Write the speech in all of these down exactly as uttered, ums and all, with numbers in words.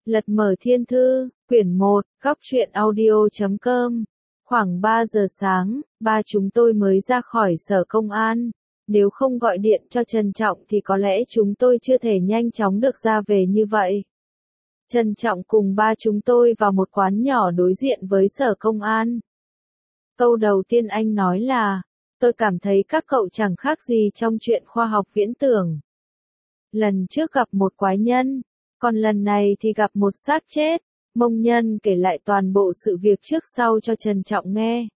Lật mở thiên thư, quyển một, góc truyện audio chấm com. Khoảng ba giờ sáng, ba chúng tôi mới ra khỏi sở công an. Nếu không gọi điện cho Trân Trọng thì có lẽ chúng tôi chưa thể nhanh chóng được ra về như vậy. Trân Trọng cùng ba chúng tôi vào một quán nhỏ đối diện với sở công an. Câu đầu tiên anh nói là, tôi cảm thấy các cậu chẳng khác gì trong chuyện khoa học viễn tưởng. Lần trước gặp một quái nhân, còn lần này thì gặp một xác chết. Mông Nhân kể lại toàn bộ sự việc trước sau cho Trân Trọng nghe.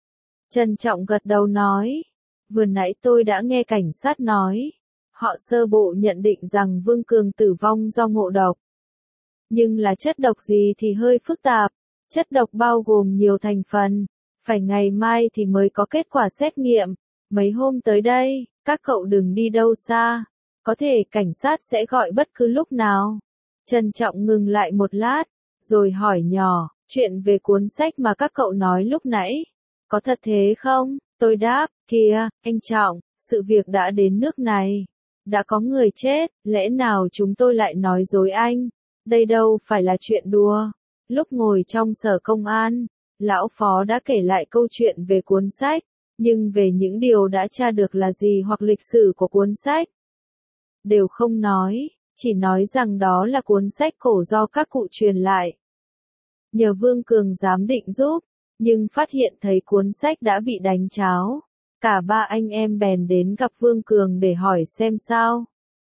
Trân Trọng gật đầu nói, vừa nãy tôi đã nghe cảnh sát nói, họ sơ bộ nhận định rằng Vương Cường tử vong do ngộ độc. Nhưng là chất độc gì thì hơi phức tạp, chất độc bao gồm nhiều thành phần, phải ngày mai thì mới có kết quả xét nghiệm, mấy hôm tới đây, các cậu đừng đi đâu xa, có thể cảnh sát sẽ gọi bất cứ lúc nào. Trân Trọng ngừng lại một lát, rồi hỏi nhỏ, chuyện về cuốn sách mà các cậu nói lúc nãy, có thật thế không? Tôi đáp, kìa, anh Trọng, sự việc đã đến nước này, đã có người chết, lẽ nào chúng tôi lại nói dối anh? Đây đâu phải là chuyện đùa. Lúc ngồi trong sở công an, lão phó đã kể lại câu chuyện về cuốn sách, nhưng về những điều đã tra được là gì hoặc lịch sử của cuốn sách, đều không nói, chỉ nói rằng đó là cuốn sách cổ do các cụ truyền lại. Nhờ Vương Cường giám định giúp, nhưng phát hiện thấy cuốn sách đã bị đánh tráo. Cả ba anh em bèn đến gặp Vương Cường để hỏi xem sao.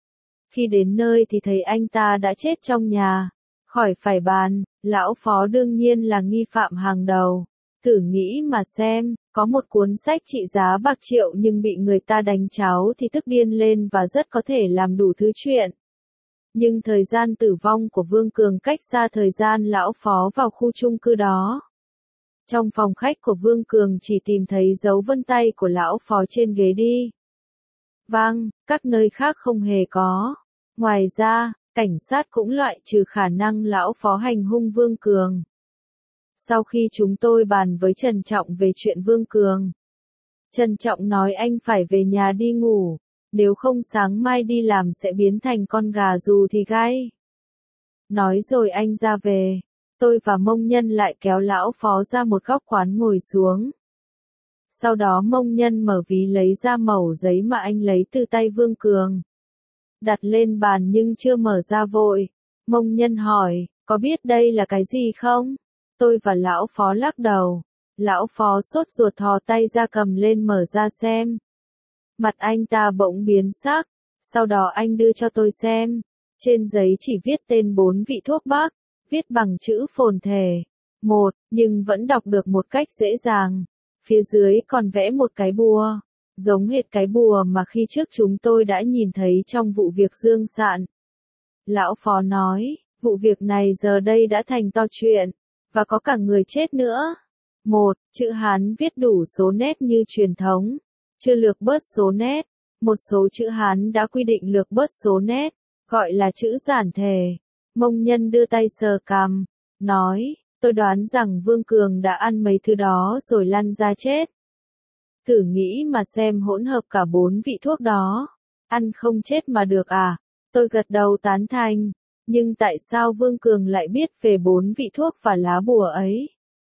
Khi đến nơi thì thấy anh ta đã chết trong nhà, khỏi phải bàn, lão phó đương nhiên là nghi phạm hàng đầu. Thử nghĩ mà xem, có một cuốn sách trị giá bạc triệu nhưng bị người ta đánh tráo thì tức điên lên và rất có thể làm đủ thứ chuyện. Nhưng thời gian tử vong của Vương Cường cách xa thời gian lão phó vào khu chung cư đó. Trong phòng khách của Vương Cường chỉ tìm thấy dấu vân tay của lão phó trên ghế đi. Vâng, các nơi khác không hề có. Ngoài ra, cảnh sát cũng loại trừ khả năng lão phó hành hung Vương Cường. Sau khi chúng tôi bàn với Trân Trọng về chuyện Vương Cường, Trân Trọng nói anh phải về nhà đi ngủ, nếu không sáng mai đi làm sẽ biến thành con gà dù thì gai. Nói rồi anh ra về, tôi và Mông Nhân lại kéo lão phó ra một góc quán ngồi xuống. Sau đó Mông Nhân mở ví lấy ra mẩu giấy mà anh lấy từ tay Vương Cường. Đặt lên bàn nhưng chưa mở ra vội. Mông Nhân hỏi, có biết đây là cái gì không? Tôi và lão phó lắc đầu. Lão phó sốt ruột thò tay ra cầm lên mở ra xem. Mặt anh ta bỗng biến sắc. Sau đó anh đưa cho tôi xem. Trên giấy chỉ viết tên bốn vị thuốc bắc, viết bằng chữ phồn thể. Một, nhưng vẫn đọc được một cách dễ dàng. Phía dưới còn vẽ một cái bùa, giống hệt cái bùa mà khi trước chúng tôi đã nhìn thấy trong vụ việc Dương Sạn. Lão phó nói, vụ việc này giờ đây đã thành to chuyện, và có cả người chết nữa. Một, chữ Hán viết đủ số nét như truyền thống, chưa lược bớt số nét. Một số chữ Hán đã quy định lược bớt số nét, gọi là chữ giản thể. Mông Nhân đưa tay sờ cằm, nói, tôi đoán rằng Vương Cường đã ăn mấy thứ đó rồi lăn ra chết. Thử nghĩ mà xem hỗn hợp cả bốn vị thuốc đó, ăn không chết mà được à? Tôi gật đầu tán thành, nhưng tại sao Vương Cường lại biết về bốn vị thuốc và lá bùa ấy?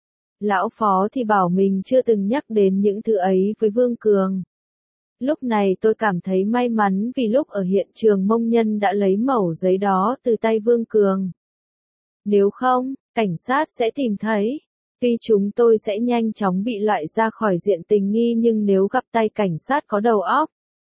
Lão phó thì bảo mình chưa từng nhắc đến những thứ ấy với Vương Cường. Lúc này tôi cảm thấy may mắn vì lúc ở hiện trường Mông Nhân đã lấy mẩu giấy đó từ tay Vương Cường. Nếu không, cảnh sát sẽ tìm thấy. Tuy chúng tôi sẽ nhanh chóng bị loại ra khỏi diện tình nghi nhưng nếu gặp tay cảnh sát có đầu óc,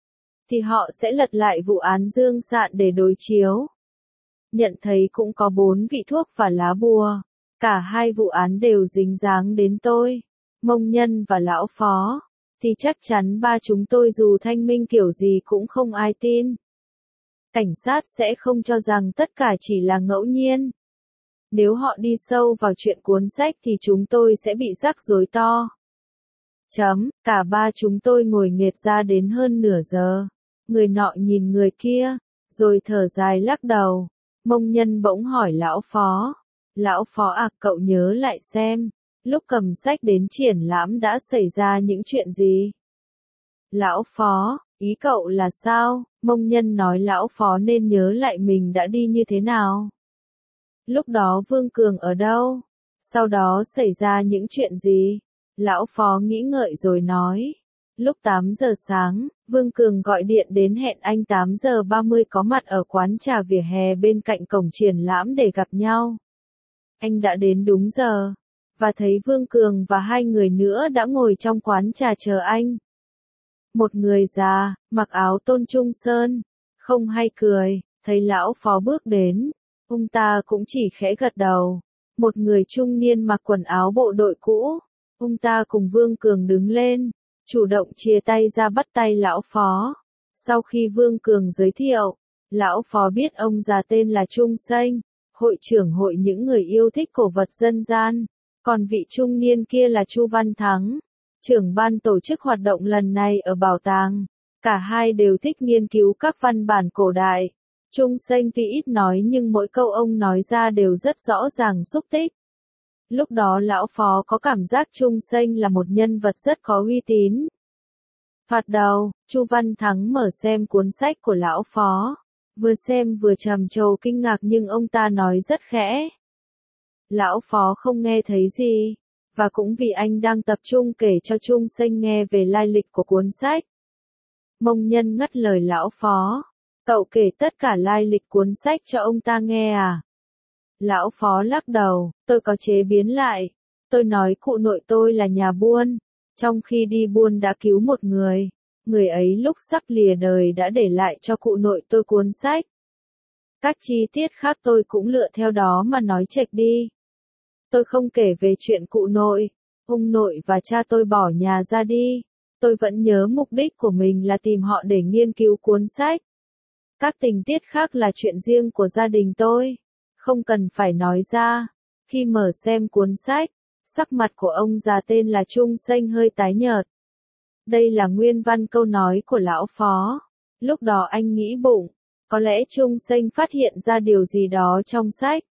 thì họ sẽ lật lại vụ án Dương Sạn để đối chiếu. Nhận thấy cũng có bốn vị thuốc và lá bùa. Cả hai vụ án đều dính dáng đến tôi, Mông Nhân và lão phó. Thì chắc chắn ba chúng tôi dù thanh minh kiểu gì cũng không ai tin. Cảnh sát sẽ không cho rằng tất cả chỉ là ngẫu nhiên. Nếu họ đi sâu vào chuyện cuốn sách thì chúng tôi sẽ bị rắc rối to. Chấm, cả ba chúng tôi ngồi nghệt ra đến hơn nửa giờ. Người nọ nhìn người kia, rồi thở dài lắc đầu. Mông Nhân bỗng hỏi lão phó. Lão phó à, cậu nhớ lại xem, lúc cầm sách đến triển lãm đã xảy ra những chuyện gì? Lão phó, ý cậu là sao? Mông Nhân nói lão phó nên nhớ lại mình đã đi như thế nào. Lúc đó Vương Cường ở đâu? Sau đó xảy ra những chuyện gì? Lão Phó nghĩ ngợi rồi nói. Lúc tám giờ sáng, Vương Cường gọi điện đến hẹn anh tám giờ ba mươi có mặt ở quán trà vỉa hè bên cạnh cổng triển lãm để gặp nhau. Anh đã đến đúng giờ, và thấy Vương Cường và hai người nữa đã ngồi trong quán trà chờ anh. Một người già, mặc áo tôn trung sơn, không hay cười, thấy lão Phó bước đến, ông ta cũng chỉ khẽ gật đầu. Một người trung niên mặc quần áo bộ đội cũ, ông ta cùng Vương Cường đứng lên, chủ động chia tay ra bắt tay lão Phó. Sau khi Vương Cường giới thiệu, lão Phó biết ông già tên là Trung Sênh, hội trưởng hội những người yêu thích cổ vật dân gian, còn vị trung niên kia là Chu Văn Thắng, trưởng ban tổ chức hoạt động lần này ở bảo tàng. Cả hai đều thích nghiên cứu các văn bản cổ đại. Trung Sênh tuy ít nói nhưng mỗi câu ông nói ra đều rất rõ ràng xúc tích. Lúc đó lão Phó có cảm giác Trung Sênh là một nhân vật rất có uy tín. Thoạt đầu, Chu Văn Thắng mở xem cuốn sách của lão Phó. Vừa xem vừa trầm trồ kinh ngạc nhưng ông ta nói rất khẽ. Lão Phó không nghe thấy gì, và cũng vì anh đang tập trung kể cho Trung Sênh nghe về lai lịch của cuốn sách. Mông Nhân ngắt lời lão Phó. Cậu kể tất cả lai lịch cuốn sách cho ông ta nghe à? Lão Phó lắc đầu, tôi có chế biến lại. Tôi nói cụ nội tôi là nhà buôn. Trong khi đi buôn đã cứu một người. Người ấy lúc sắp lìa đời đã để lại cho cụ nội tôi cuốn sách. Các chi tiết khác tôi cũng lựa theo đó mà nói chệch đi. Tôi không kể về chuyện cụ nội, ông nội và cha tôi bỏ nhà ra đi. Tôi vẫn nhớ mục đích của mình là tìm họ để nghiên cứu cuốn sách. Các tình tiết khác là chuyện riêng của gia đình tôi, không cần phải nói ra. Khi mở xem cuốn sách, sắc mặt của ông già tên là Trung Sênh hơi tái nhợt. Đây là nguyên văn câu nói của lão Phó. Lúc đó anh nghĩ bụng, có lẽ Trung Sênh phát hiện ra điều gì đó trong sách.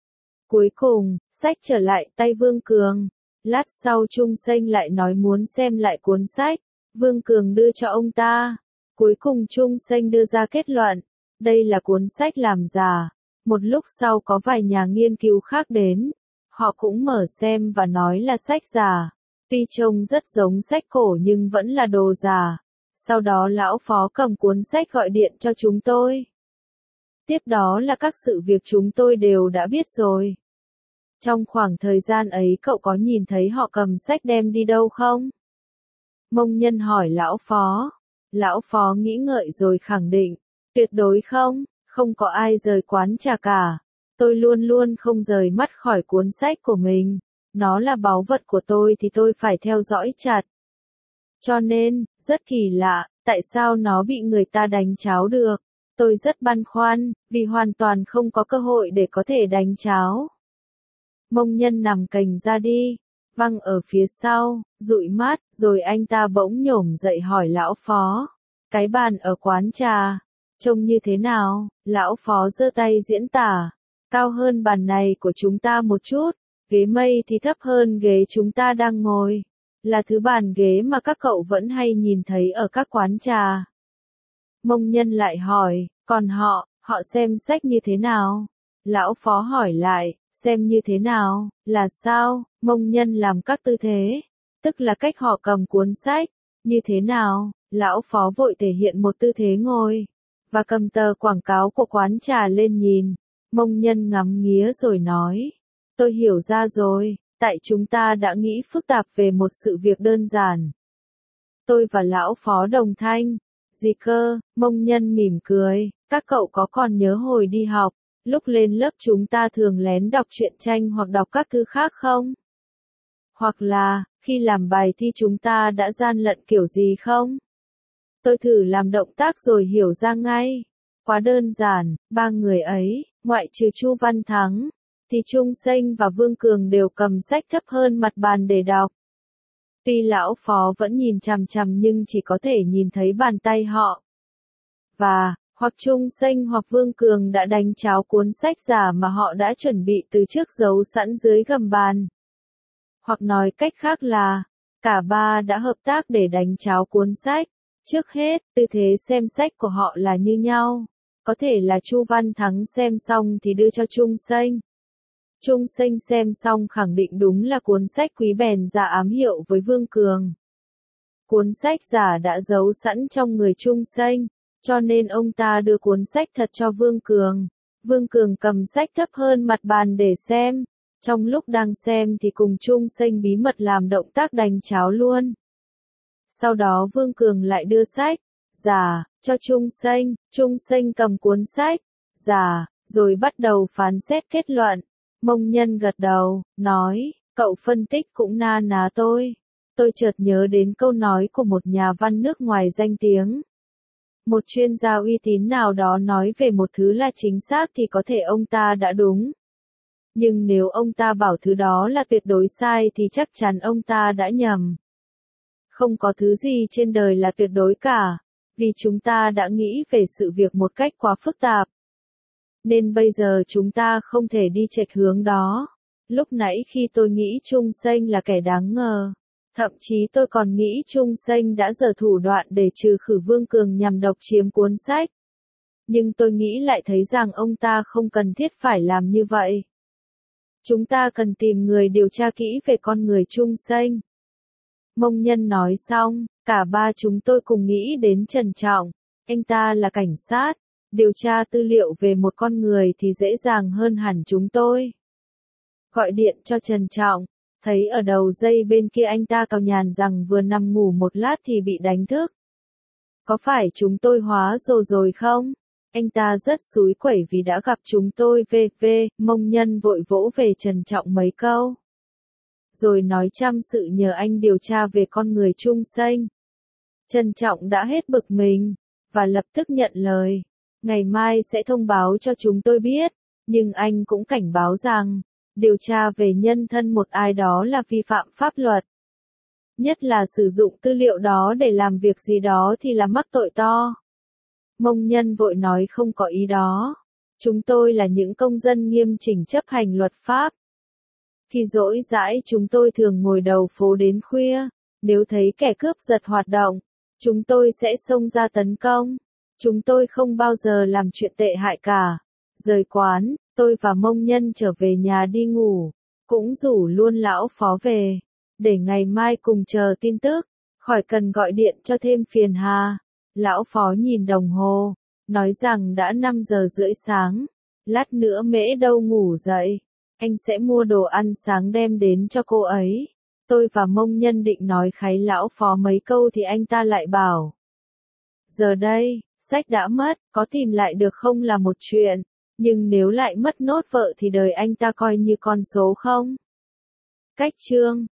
Cuối cùng, sách trở lại tay Vương Cường. Lát sau Trung Sênh lại nói muốn xem lại cuốn sách. Vương Cường đưa cho ông ta. Cuối cùng Trung Sênh đưa ra kết luận. Đây là cuốn sách làm giả. Một lúc sau có vài nhà nghiên cứu khác đến. Họ cũng mở xem và nói là sách giả. Tuy trông rất giống sách cổ nhưng vẫn là đồ giả. Sau đó lão Phó cầm cuốn sách gọi điện cho chúng tôi. Tiếp đó là các sự việc chúng tôi đều đã biết rồi. Trong khoảng thời gian ấy cậu có nhìn thấy họ cầm sách đem đi đâu không? Mông Nhân hỏi lão Phó. Lão Phó nghĩ ngợi rồi khẳng định. Tuyệt đối không, không có ai rời quán trà cả. Tôi luôn luôn không rời mắt khỏi cuốn sách của mình. Nó là báu vật của tôi thì tôi phải theo dõi chặt. Cho nên, rất kỳ lạ, tại sao nó bị người ta đánh tráo được? Tôi rất băn khoăn, vì hoàn toàn không có cơ hội để có thể đánh tráo. Mông Nhân nằm cành ra đi, văng ở phía sau, dụi mắt, rồi anh ta bỗng nhổm dậy hỏi lão Phó. Cái bàn ở quán trà, trông như thế nào? Lão Phó giơ tay diễn tả. Cao hơn bàn này của chúng ta một chút, ghế mây thì thấp hơn ghế chúng ta đang ngồi. Là thứ bàn ghế mà các cậu vẫn hay nhìn thấy ở các quán trà. Mông Nhân lại hỏi, còn họ, họ xem sách như thế nào? Lão Phó hỏi lại, xem như thế nào, là sao? Mông Nhân làm các tư thế, tức là cách họ cầm cuốn sách, như thế nào? Lão Phó vội thể hiện một tư thế ngồi, và cầm tờ quảng cáo của quán trà lên nhìn. Mông Nhân ngắm nghía rồi nói, tôi hiểu ra rồi, tại chúng ta đã nghĩ phức tạp về một sự việc đơn giản. Tôi và lão Phó đồng thanh, gì cơ? Mông Nhân mỉm cười, các cậu có còn nhớ hồi đi học, lúc lên lớp chúng ta thường lén đọc truyện tranh hoặc đọc các thứ khác không? Hoặc là, khi làm bài thi chúng ta đã gian lận kiểu gì không? Tôi thử làm động tác rồi hiểu ra ngay. Quá đơn giản, ba người ấy, ngoại trừ Chu Văn Thắng, thì Trung Sênh và Vương Cường đều cầm sách thấp hơn mặt bàn để đọc. Tuy lão Phó vẫn nhìn chằm chằm nhưng chỉ có thể nhìn thấy bàn tay họ. Và, hoặc Trung Sênh hoặc Vương Cường đã đánh tráo cuốn sách giả mà họ đã chuẩn bị từ trước giấu sẵn dưới gầm bàn. Hoặc nói cách khác là, cả ba đã hợp tác để đánh tráo cuốn sách. Trước hết, tư thế xem sách của họ là như nhau. Có thể là Chu Văn Thắng xem xong thì đưa cho Trung Sênh. Trung Sinh xem xong khẳng định đúng là cuốn sách quý bèn ra ám hiệu với Vương Cường. Cuốn sách giả đã giấu sẵn trong người Trung Sinh, cho nên ông ta đưa cuốn sách thật cho Vương Cường. Vương Cường cầm sách thấp hơn mặt bàn để xem. Trong lúc đang xem thì cùng Trung Sinh bí mật làm động tác đánh cháo luôn. Sau đó Vương Cường lại đưa sách giả cho Trung Sinh, Trung Sinh cầm cuốn sách giả, rồi bắt đầu phán xét kết luận. Mông Nhân gật đầu, nói, cậu phân tích cũng na ná tôi. Tôi chợt nhớ đến câu nói của một nhà văn nước ngoài danh tiếng. Một chuyên gia uy tín nào đó nói về một thứ là chính xác thì có thể ông ta đã đúng. Nhưng nếu ông ta bảo thứ đó là tuyệt đối sai thì chắc chắn ông ta đã nhầm. Không có thứ gì trên đời là tuyệt đối cả, vì chúng ta đã nghĩ về sự việc một cách quá phức tạp. Nên bây giờ chúng ta không thể đi chệch hướng đó. Lúc nãy khi tôi nghĩ Trung Sinh là kẻ đáng ngờ, thậm chí tôi còn nghĩ Trung Sinh đã giở thủ đoạn để trừ khử Vương Cường nhằm độc chiếm cuốn sách. Nhưng tôi nghĩ lại thấy rằng ông ta không cần thiết phải làm như vậy. Chúng ta cần tìm người điều tra kỹ về con người Trung Sinh. Mông Nhân nói xong, cả ba chúng tôi cùng nghĩ đến Trần Trọng. Anh ta là cảnh sát, điều tra tư liệu về một con người thì dễ dàng hơn hẳn chúng tôi. Gọi điện cho Trần Trọng, thấy ở đầu dây bên kia anh ta cào nhàn rằng vừa nằm ngủ một lát thì bị đánh thức. Có phải chúng tôi hóa rồ rồi không? Anh ta rất xúi quẩy vì đã gặp chúng tôi vê vê, Mông Nhân vội vỗ về Trần Trọng mấy câu. Rồi nói chăm sự nhờ anh điều tra về con người Trung Sinh. Trần Trọng đã hết bực mình, và lập tức nhận lời. Ngày mai sẽ thông báo cho chúng tôi biết, nhưng anh cũng cảnh báo rằng, điều tra về nhân thân một ai đó là vi phạm pháp luật. Nhất là sử dụng tư liệu đó để làm việc gì đó thì là mắc tội to. Mông Nhân vội nói không có ý đó. Chúng tôi là những công dân nghiêm chỉnh chấp hành luật pháp. Khi rỗi rãi chúng tôi thường ngồi đầu phố đến khuya. Nếu thấy kẻ cướp giật hoạt động, chúng tôi sẽ xông ra tấn công. Chúng tôi không bao giờ làm chuyện tệ hại cả. Rời quán, tôi và Mông Nhân trở về nhà đi ngủ. Cũng rủ luôn lão phó về. Để ngày mai cùng chờ tin tức. Khỏi cần gọi điện cho thêm phiền hà. Lão phó nhìn đồng hồ. Nói rằng đã năm giờ rưỡi sáng. Lát nữa Mễ đâu ngủ dậy. Anh sẽ mua đồ ăn sáng đem đến cho cô ấy. Tôi và Mông Nhân định nói kháy lão phó mấy câu thì anh ta lại bảo. Giờ đây, sách đã mất, có tìm lại được không là một chuyện. Nhưng nếu lại mất nốt vợ thì đời anh ta coi như con số không? Cách chương